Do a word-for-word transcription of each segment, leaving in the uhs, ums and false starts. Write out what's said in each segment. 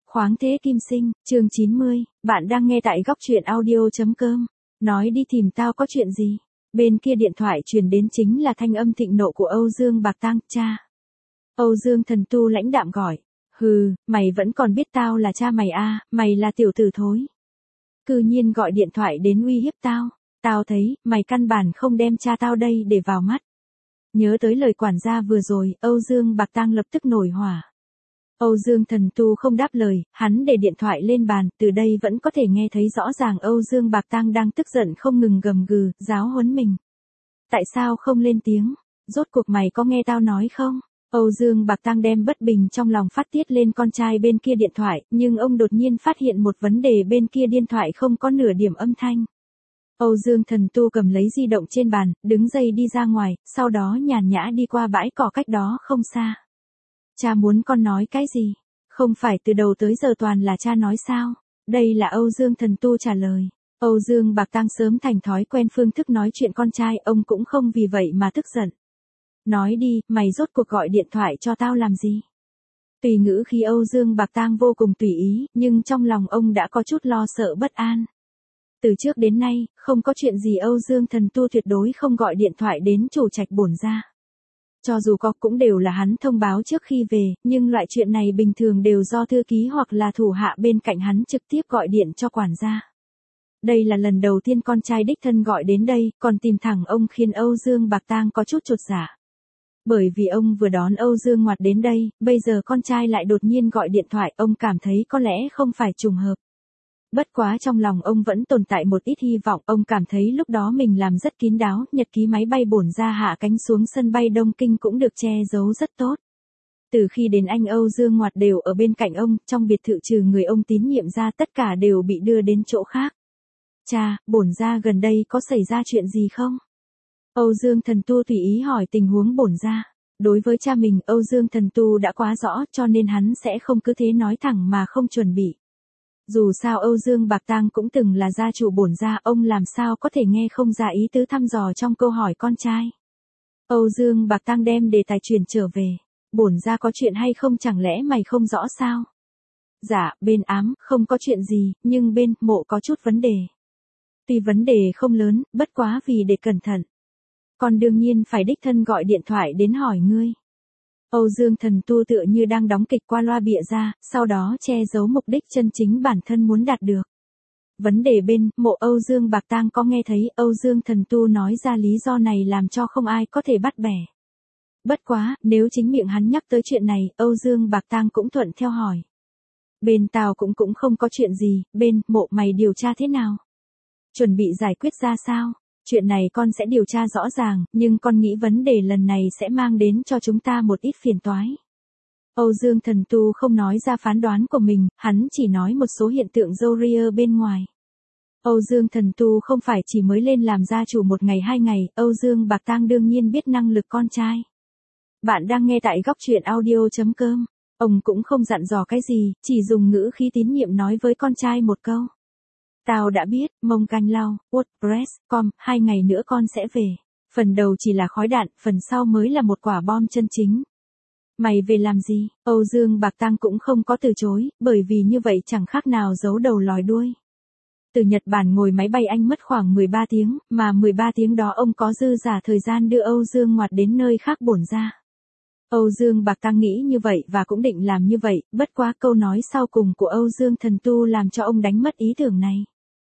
Khoáng thế kim sinh, chương chín mươi, bạn đang nghe tại góc truyện audio.com. Nói đi tìm tao có chuyện gì? Bên kia điện thoại truyền đến chính là thanh âm thịnh nộ của Âu Dương Bạc Tăng, cha. Âu Dương Thần Tu lãnh đạm gọi. Hừ, mày vẫn còn biết tao là cha mày à, mày là tiểu tử thối. Cư nhiên gọi điện thoại đến uy hiếp tao. Tao thấy, mày căn bản không đem cha tao đây để vào mắt. Nhớ tới lời quản gia vừa rồi, Âu Dương Bạc Tăng lập tức nổi hỏa. Âu Dương Thần Tu không đáp lời, hắn để điện thoại lên bàn, từ đây vẫn có thể nghe thấy rõ ràng Âu Dương Bạc Tăng đang tức giận không ngừng gầm gừ, giáo huấn mình. Tại sao không lên tiếng? Rốt cuộc mày có nghe tao nói không? Âu Dương Bạc Tăng đem bất bình trong lòng phát tiết lên con trai bên kia điện thoại, nhưng ông đột nhiên phát hiện một vấn đề, bên kia điện thoại không có nửa điểm âm thanh. Âu Dương Thần Tu cầm lấy di động trên bàn, đứng dậy đi ra ngoài, sau đó nhàn nhã đi qua bãi cỏ cách đó không xa. Cha muốn con nói cái gì? Không phải từ đầu tới giờ toàn là cha nói sao? Đây là Âu Dương Thần Tu trả lời. Âu Dương Bạc Tăng sớm thành thói quen phương thức nói chuyện con trai, ông cũng không vì vậy mà tức giận. Nói đi, mày rốt cuộc gọi điện thoại cho tao làm gì? Tùy ngữ khi Âu Dương Bạc Tăng vô cùng tùy ý, nhưng trong lòng ông đã có chút lo sợ bất an. Từ trước đến nay, không có chuyện gì Âu Dương Thần Tu tuyệt đối không gọi điện thoại đến chủ trạch bổn gia. Cho dù có cũng đều là hắn thông báo trước khi về, nhưng loại chuyện này bình thường đều do thư ký hoặc là thủ hạ bên cạnh hắn trực tiếp gọi điện cho quản gia. Đây là lần đầu tiên con trai đích thân gọi đến đây, còn tìm thẳng ông khiến Âu Dương Bạc Tăng có chút chột dạ. Bởi vì ông vừa đón Âu Dương Ngoạt đến đây, bây giờ con trai lại đột nhiên gọi điện thoại, ông cảm thấy có lẽ không phải trùng hợp. Bất quá trong lòng ông vẫn tồn tại một ít hy vọng, ông cảm thấy lúc đó mình làm rất kín đáo, nhật ký máy bay bổn ra hạ cánh xuống sân bay Đông Kinh cũng được che giấu rất tốt. Từ khi đến anh Âu Dương Ngoạt đều ở bên cạnh ông, trong biệt thự trừ người ông tín nhiệm ra tất cả đều bị đưa đến chỗ khác. Cha, bổn ra gần đây có xảy ra chuyện gì không? Âu Dương Thần Tu tùy ý hỏi tình huống bổn ra. Đối với cha mình, Âu Dương Thần Tu đã quá rõ cho nên hắn sẽ không cứ thế nói thẳng mà không chuẩn bị. Dù sao Âu Dương Bạc Tăng cũng từng là gia chủ bổn gia, ông làm sao có thể nghe không ra ý tứ thăm dò trong câu hỏi con trai. Âu Dương Bạc Tăng đem đề tài truyền trở về. Bổn gia có chuyện hay không, chẳng lẽ mày không rõ sao? Dạ, bên ám, không có chuyện gì, nhưng bên mộ có chút vấn đề. Tuy vấn đề không lớn, bất quá vì để cẩn thận. Con đương nhiên phải đích thân gọi điện thoại đến hỏi ngươi. Âu Dương Thần Tu tựa như đang đóng kịch qua loa bịa ra, sau đó che giấu mục đích chân chính bản thân muốn đạt được. Vấn đề bên mộ Âu Dương Bạc Tăng có nghe thấy Âu Dương Thần Tu nói ra lý do này làm cho không ai có thể bắt bẻ. Bất quá, nếu chính miệng hắn nhắc tới chuyện này, Âu Dương Bạc Tăng cũng thuận theo hỏi. Bên tao cũng cũng không có chuyện gì, bên mộ mày điều tra thế nào? Chuẩn bị giải quyết ra sao? Chuyện này con sẽ điều tra rõ ràng, nhưng con nghĩ vấn đề lần này sẽ mang đến cho chúng ta một ít phiền toái. Âu Dương Thần Tu không nói ra phán đoán của mình, hắn chỉ nói một số hiện tượng râu ria bên ngoài. Âu Dương Thần Tu không phải chỉ mới lên làm gia chủ một ngày hai ngày, Âu Dương Bạc Tăng đương nhiên biết năng lực con trai. Bạn đang nghe tại góc truyện audio.com. Ông cũng không dặn dò cái gì, chỉ dùng ngữ khí tín nhiệm nói với con trai một câu. Tao đã biết, Mông Canh Lau, WordPress, com, hai ngày nữa con sẽ về. Phần đầu chỉ là khói đạn, phần sau mới là một quả bom chân chính. Mày về làm gì? Âu Dương Bạc Tăng cũng không có từ chối, bởi vì như vậy chẳng khác nào giấu đầu lòi đuôi. Từ Nhật Bản ngồi máy bay anh mất khoảng mười ba tiếng, mà mười ba tiếng đó ông có dư giả thời gian đưa Âu Dương Ngoạt đến nơi khác bổn ra. Âu Dương Bạc Tăng nghĩ như vậy và cũng định làm như vậy, bất quá câu nói sau cùng của Âu Dương Thần Tu làm cho ông đánh mất ý tưởng này.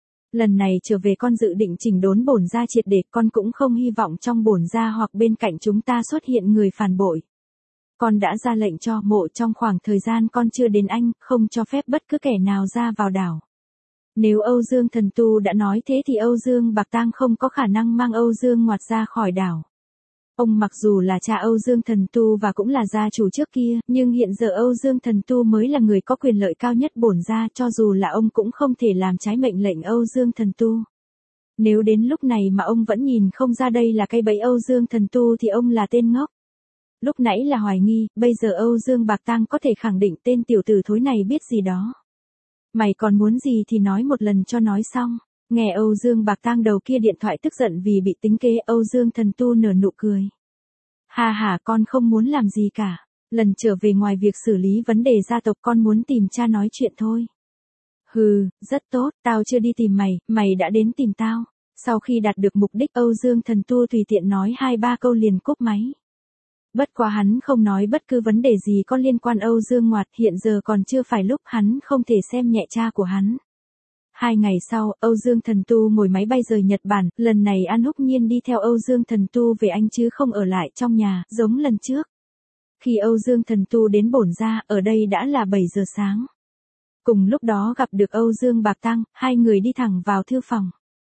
Lần này trở về con dự định chỉnh đốn bổn gia triệt để, con cũng không hy vọng trong bổn gia hoặc bên cạnh chúng ta xuất hiện người phản bội. Con đã ra lệnh cho mộ trong khoảng thời gian con chưa đến anh, không cho phép bất cứ kẻ nào ra vào đảo. Nếu Âu Dương Thần Tu đã nói thế thì Âu Dương Bạc Tăng không có khả năng mang Âu Dương Ngoạt ra khỏi đảo. Ông mặc dù là cha Âu Dương Thần Tu và cũng là gia chủ trước kia, nhưng hiện giờ Âu Dương Thần Tu mới là người có quyền lợi cao nhất bổn gia, cho dù là ông cũng không thể làm trái mệnh lệnh Âu Dương Thần Tu. Nếu đến lúc này mà ông vẫn nhìn không ra đây là cây bẫy Âu Dương Thần Tu thì ông là tên ngốc. Lúc nãy là hoài nghi, bây giờ Âu Dương Bạc Tăng có thể khẳng định tên tiểu tử thối này biết gì đó. Mày còn muốn gì thì nói một lần cho nói xong. Nghe Âu Dương Bạc Tăng đầu kia điện thoại tức giận vì bị tính kế, Âu Dương Thần Tu nở nụ cười. Ha ha, con không muốn làm gì cả. Lần trở về ngoài việc xử lý vấn đề gia tộc con muốn tìm cha nói chuyện thôi. Hừ, rất tốt, tao chưa đi tìm mày, mày đã đến tìm tao. Sau khi đạt được mục đích Âu Dương Thần Tu tùy tiện nói hai ba câu liền cúp máy. Bất quá hắn không nói bất cứ vấn đề gì có liên quan Âu Dương Ngoạt, hiện giờ còn chưa phải lúc hắn không thể xem nhẹ cha của hắn. Hai ngày sau, Âu Dương Thần Tu ngồi máy bay rời Nhật Bản, lần này An Húc Nhiên đi theo Âu Dương Thần Tu về Anh chứ không ở lại trong nhà, giống lần trước. Khi Âu Dương Thần Tu đến Bổn Gia, ở đây đã là bảy giờ sáng. Cùng lúc đó gặp được Âu Dương Bạc Tăng, hai người đi thẳng vào thư phòng.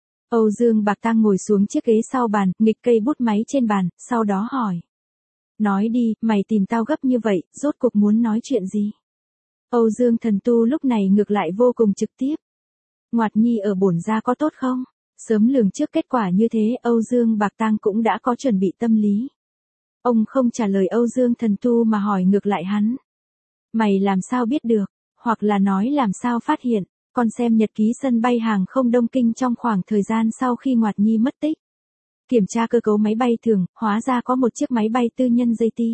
Âu Dương Bạc Tăng ngồi xuống chiếc ghế sau bàn, nghịch cây bút máy trên bàn, sau đó hỏi. Nói đi, mày tìm tao gấp như vậy, rốt cuộc muốn nói chuyện gì? Âu Dương Thần Tu lúc này ngược lại vô cùng trực tiếp. Ngoạt Nhi ở Bổn Gia có tốt không? Sớm lường trước kết quả như thế, Âu Dương Bạc Tăng cũng đã có chuẩn bị tâm lý. Ông không trả lời Âu Dương Thần Tu mà hỏi ngược lại hắn. Mày làm sao biết được? Hoặc là nói làm sao phát hiện? Con xem nhật ký sân bay hàng không Đông Kinh trong khoảng thời gian sau khi Ngoạt Nhi mất tích. Kiểm tra cơ cấu máy bay thường, hóa ra có một chiếc máy bay tư nhân gi ti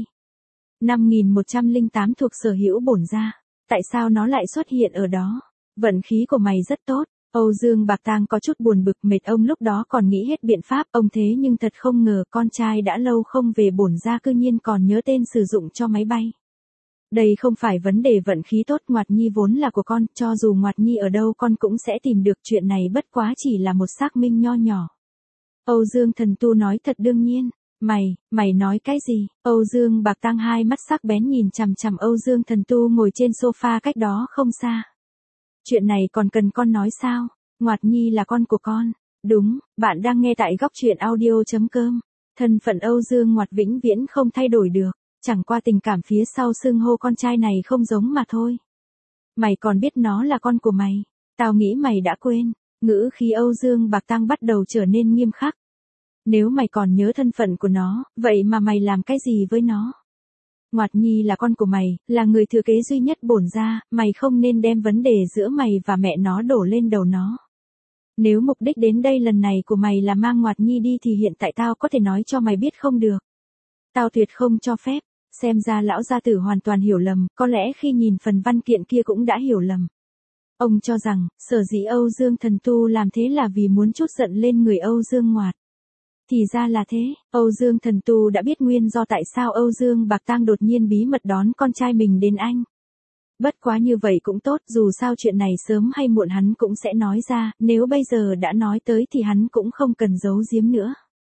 năm nghìn một trăm lẻ tám thuộc sở hữu Bổn Gia. Tại sao nó lại xuất hiện ở đó? Vận khí của mày rất tốt. Âu Dương Bạc Tăng có chút buồn bực, mệt. Ông lúc đó còn nghĩ hết biện pháp, ông thế nhưng thật không ngờ con trai đã lâu không về Bổn Gia cư nhiên còn nhớ tên sử dụng cho máy bay. Đây không phải vấn đề vận khí tốt, Ngoạt Nhi vốn là của con, cho dù Ngoạt Nhi ở đâu con cũng sẽ tìm được, chuyện này bất quá chỉ là một xác minh nho nhỏ. Âu Dương Thần Tu nói thật đương nhiên. Mày, mày nói cái gì? Âu Dương Bạc Tăng hai mắt sắc bén nhìn chằm chằm Âu Dương Thần Tu ngồi trên sofa cách đó không xa. Chuyện này còn cần con nói sao? Ngoạt Nhi là con của con. Đúng, bạn đang nghe tại góc truyện audio chấm com. Thân phận Âu Dương Ngoạt vĩnh viễn không thay đổi được. Chẳng qua tình cảm phía sau xưng hô con trai này không giống mà thôi. Mày còn biết nó là con của mày. Tao nghĩ mày đã quên. Ngữ khí Âu Dương Bạc Tăng bắt đầu trở nên nghiêm khắc. Nếu mày còn nhớ thân phận của nó, vậy mà mày làm cái gì với nó? Ngoạt Nhi là con của mày, là người thừa kế duy nhất Bổn Gia, mày không nên đem vấn đề giữa mày và mẹ nó đổ lên đầu nó. Nếu mục đích đến đây lần này của mày là mang Ngoạt Nhi đi thì hiện tại tao có thể nói cho mày biết không được. Tao tuyệt không cho phép. Xem ra lão gia tử hoàn toàn hiểu lầm, có lẽ khi nhìn phần văn kiện kia cũng đã hiểu lầm. Ông cho rằng, sở dĩ Âu Dương Thần Tu làm thế là vì muốn trút giận lên người Âu Dương Ngoạt. Thì ra là thế, Âu Dương Thần Tu đã biết nguyên do tại sao Âu Dương Bạc Tăng đột nhiên bí mật đón con trai mình đến Anh. Bất quá như vậy cũng tốt, dù sao chuyện này sớm hay muộn hắn cũng sẽ nói ra, nếu bây giờ đã nói tới thì hắn cũng không cần giấu giếm nữa.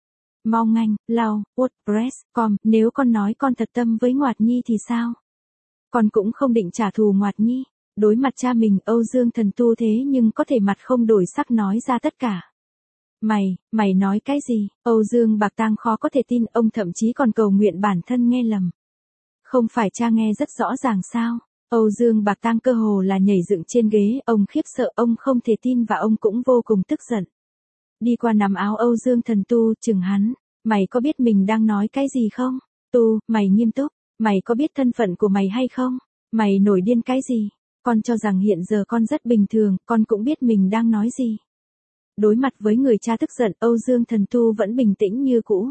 Mong Anh, Lau, WordPress, com, nếu con nói con thật tâm với Ngoạt Nhi thì sao? Con cũng không định trả thù Ngoạt Nhi. Đối mặt cha mình, Âu Dương Thần Tu thế nhưng có thể mặt không đổi sắc nói ra tất cả. Mày, mày nói cái gì? Âu Dương Bạc Tăng khó có thể tin, ông thậm chí còn cầu nguyện bản thân nghe lầm. Không phải cha nghe rất rõ ràng sao? Âu Dương Bạc Tăng cơ hồ là nhảy dựng trên ghế, ông khiếp sợ, ông không thể tin và ông cũng vô cùng tức giận. Đi qua nắm áo Âu Dương Thần Tu, chừng hắn. Mày có biết mình đang nói cái gì không? Tu, mày nghiêm túc. Mày có biết thân phận của mày hay không? Mày nổi điên cái gì? Con cho rằng hiện giờ con rất bình thường, con cũng biết mình đang nói gì. Đối mặt với người cha tức giận, Âu Dương Thần Tu vẫn bình tĩnh như cũ.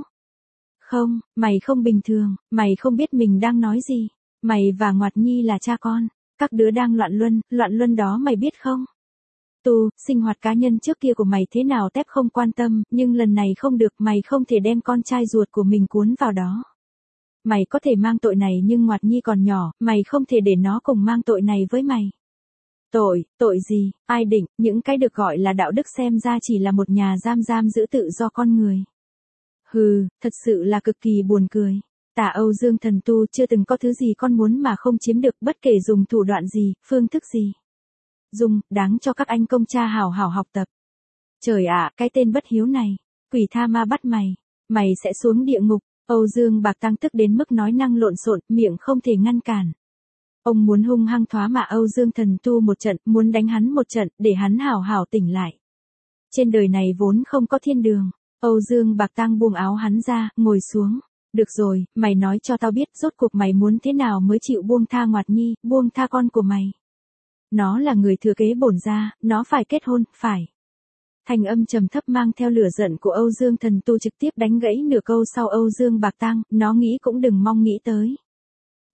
Không, mày không bình thường, mày không biết mình đang nói gì. Mày và Ngoạt Nhi là cha con. Các đứa đang loạn luân, loạn luân đó mày biết không? Tu, sinh hoạt cá nhân trước kia của mày thế nào tép không quan tâm, nhưng lần này không được, mày không thể đem con trai ruột của mình cuốn vào đó. Mày có thể mang tội này nhưng Ngoạt Nhi còn nhỏ, mày không thể để nó cùng mang tội này với mày. Tội, tội gì, ai định, những cái được gọi là đạo đức xem ra chỉ là một nhà giam giam giữ tự do con người. Hừ, thật sự là cực kỳ buồn cười. Tả Âu Dương Thần Tu chưa từng có thứ gì con muốn mà không chiếm được, bất kể dùng thủ đoạn gì, phương thức gì. Dùng, đáng cho các anh công cha hảo hảo học tập. Trời ạ, cái tên bất hiếu này, quỷ tha ma bắt mày, mày sẽ xuống địa ngục. Âu Dương Bạc Tăng tức đến mức nói năng lộn xộn, miệng không thể ngăn cản. Ông muốn hung hăng thoá mạ Âu Dương Thần Tu một trận, muốn đánh hắn một trận, để hắn hảo hảo tỉnh lại. Trên đời này vốn không có thiên đường. Âu Dương Bạc Tăng buông áo hắn ra, ngồi xuống. Được rồi, mày nói cho tao biết rốt cuộc mày muốn thế nào mới chịu buông tha Ngoạt Nhi, buông tha con của mày. Nó là người thừa kế Bổn Gia, nó phải kết hôn, phải. Thanh âm trầm thấp mang theo lửa giận của Âu Dương Thần Tu trực tiếp đánh gãy nửa câu sau Âu Dương Bạc Tăng, nó nghĩ cũng đừng mong nghĩ tới.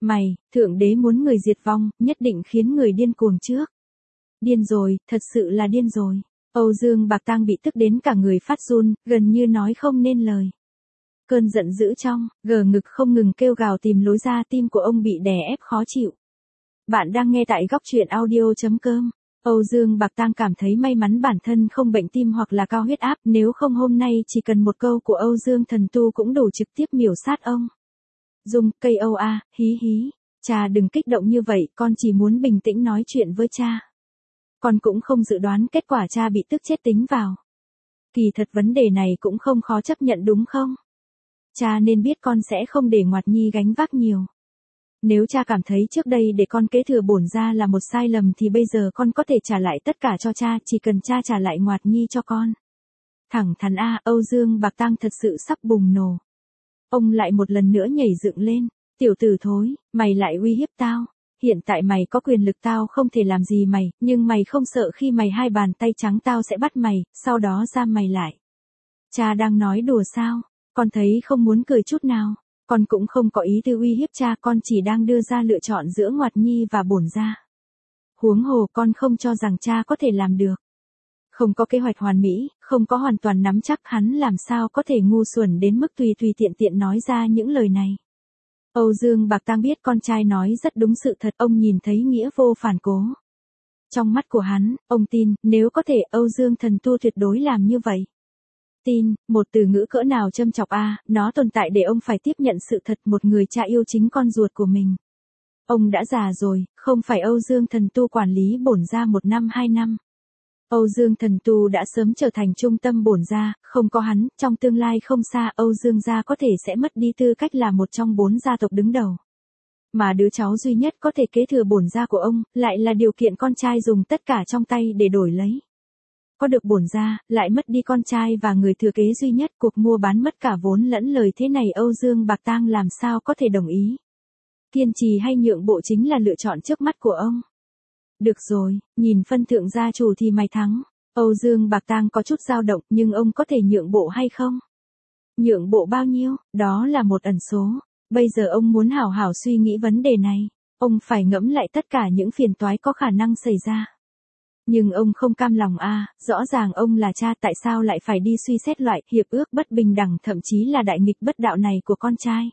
Mày, thượng đế muốn người diệt vong, nhất định khiến người điên cuồng trước. Điên rồi, thật sự là điên rồi. Âu Dương Bạc Tang bị tức đến cả người phát run, gần như nói không nên lời. Cơn giận dữ trong, gờ ngực không ngừng kêu gào tìm lối ra, tim của ông bị đè ép khó chịu. Bạn đang nghe tại góc truyện audio.com. Âu Dương Bạc Tang cảm thấy may mắn bản thân không bệnh tim hoặc là cao huyết áp, nếu không hôm nay chỉ cần một câu của Âu Dương Thần Tu cũng đủ trực tiếp miểu sát ông. Dung, cây Âu a, hí hí. Cha đừng kích động như vậy, con chỉ muốn bình tĩnh nói chuyện với cha. Con cũng không dự đoán kết quả cha bị tức chết tính vào. Kỳ thật vấn đề này cũng không khó chấp nhận đúng không? Cha nên biết con sẽ không để Ngoạt Nhi gánh vác nhiều. Nếu cha cảm thấy trước đây để con kế thừa bổn ra là một sai lầm thì bây giờ con có thể trả lại tất cả cho cha, chỉ cần cha trả lại Ngoạt Nhi cho con. Thẳng thắn a, Âu Dương Bạc Tang thật sự sắp bùng nổ. Ông lại một lần nữa nhảy dựng lên, tiểu tử thối, mày lại uy hiếp tao. Hiện tại mày có quyền lực tao không thể làm gì mày, nhưng mày không sợ khi mày hai bàn tay trắng tao sẽ bắt mày, sau đó giam mày lại. Cha đang nói đùa sao? Con thấy không muốn cười chút nào. Con cũng không có ý tư uy hiếp cha, con chỉ đang đưa ra lựa chọn giữa Ngoạt Nhi và bổn gia. Huống hồ con không cho rằng cha có thể làm được. Không có kế hoạch hoàn mỹ, không có hoàn toàn nắm chắc, hắn làm sao có thể ngu xuẩn đến mức tùy tùy tiện tiện nói ra những lời này. Âu Dương Bạc Tang biết con trai nói rất đúng sự thật, ông nhìn thấy nghĩa vô phản cố. Trong mắt của hắn, ông tin, nếu có thể Âu Dương Thần Tu tuyệt đối làm như vậy. Tin, một từ ngữ cỡ nào châm chọc a, à, nó tồn tại để ông phải tiếp nhận sự thật, một người cha yêu chính con ruột của mình. Ông đã già rồi, không phải Âu Dương Thần Tu quản lý bổn gia một năm hai năm. Âu Dương Thần Tu đã sớm trở thành trung tâm bổn gia, không có hắn, trong tương lai không xa Âu Dương gia có thể sẽ mất đi tư cách là một trong bốn gia tộc đứng đầu. Mà đứa cháu duy nhất có thể kế thừa bổn gia của ông, lại là điều kiện con trai dùng tất cả trong tay để đổi lấy. Có được bổn gia, lại mất đi con trai và người thừa kế duy nhất, cuộc mua bán mất cả vốn lẫn lời thế này Âu Dương Bạc Tang làm sao có thể đồng ý. Kiên trì hay nhượng bộ chính là lựa chọn trước mắt của ông. Được rồi, nhìn phân thượng gia chủ thì mày thắng. Âu Dương Bạc Tang có chút dao động, nhưng ông có thể nhượng bộ hay không? Nhượng bộ bao nhiêu, đó là một ẩn số. Bây giờ ông muốn hảo hảo suy nghĩ vấn đề này. Ông phải ngẫm lại tất cả những phiền toái có khả năng xảy ra. Nhưng ông không cam lòng a, à, rõ ràng ông là cha, tại sao lại phải đi suy xét loại hiệp ước bất bình đẳng, thậm chí là đại nghịch bất đạo này của con trai.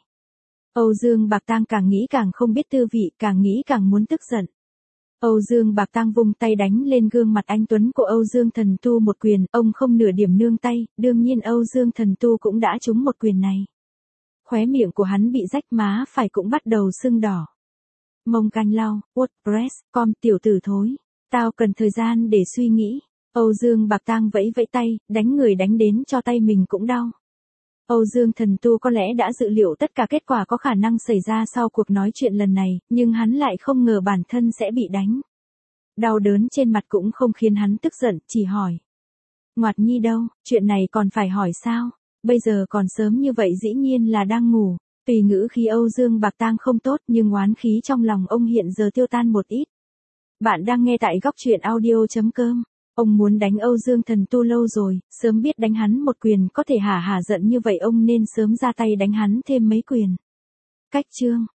Âu Dương Bạc Tang càng nghĩ càng không biết tư vị, càng nghĩ càng muốn tức giận. Âu Dương Bạc Tang vung tay đánh lên gương mặt anh tuấn của Âu Dương Thần Tu một quyền, ông không nửa điểm nương tay, đương nhiên Âu Dương Thần Tu cũng đã trúng một quyền này. Khóe miệng của hắn bị rách, má phải cũng bắt đầu sưng đỏ. Mông canh lau, WordPress, com, tiểu tử thối. Tao cần thời gian để suy nghĩ. Âu Dương Bạc Tang vẫy vẫy tay, đánh người đánh đến cho tay mình cũng đau. Âu Dương Thần Tu có lẽ đã dự liệu tất cả kết quả có khả năng xảy ra sau cuộc nói chuyện lần này, nhưng hắn lại không ngờ bản thân sẽ bị đánh. Đau đớn trên mặt cũng không khiến hắn tức giận, chỉ hỏi. Ngoạt Nhi đâu, chuyện này còn phải hỏi sao? Bây giờ còn sớm như vậy dĩ nhiên là đang ngủ. Tùy ngữ khí Âu Dương Bạc Tang không tốt, nhưng oán khí trong lòng ông hiện giờ tiêu tan một ít. Bạn đang nghe tại góc truyện audio.com. Ông muốn đánh Âu Dương Thần Tu lâu rồi, sớm biết đánh hắn một quyền có thể hả hả giận như vậy ông nên sớm ra tay đánh hắn thêm mấy quyền. Cách chương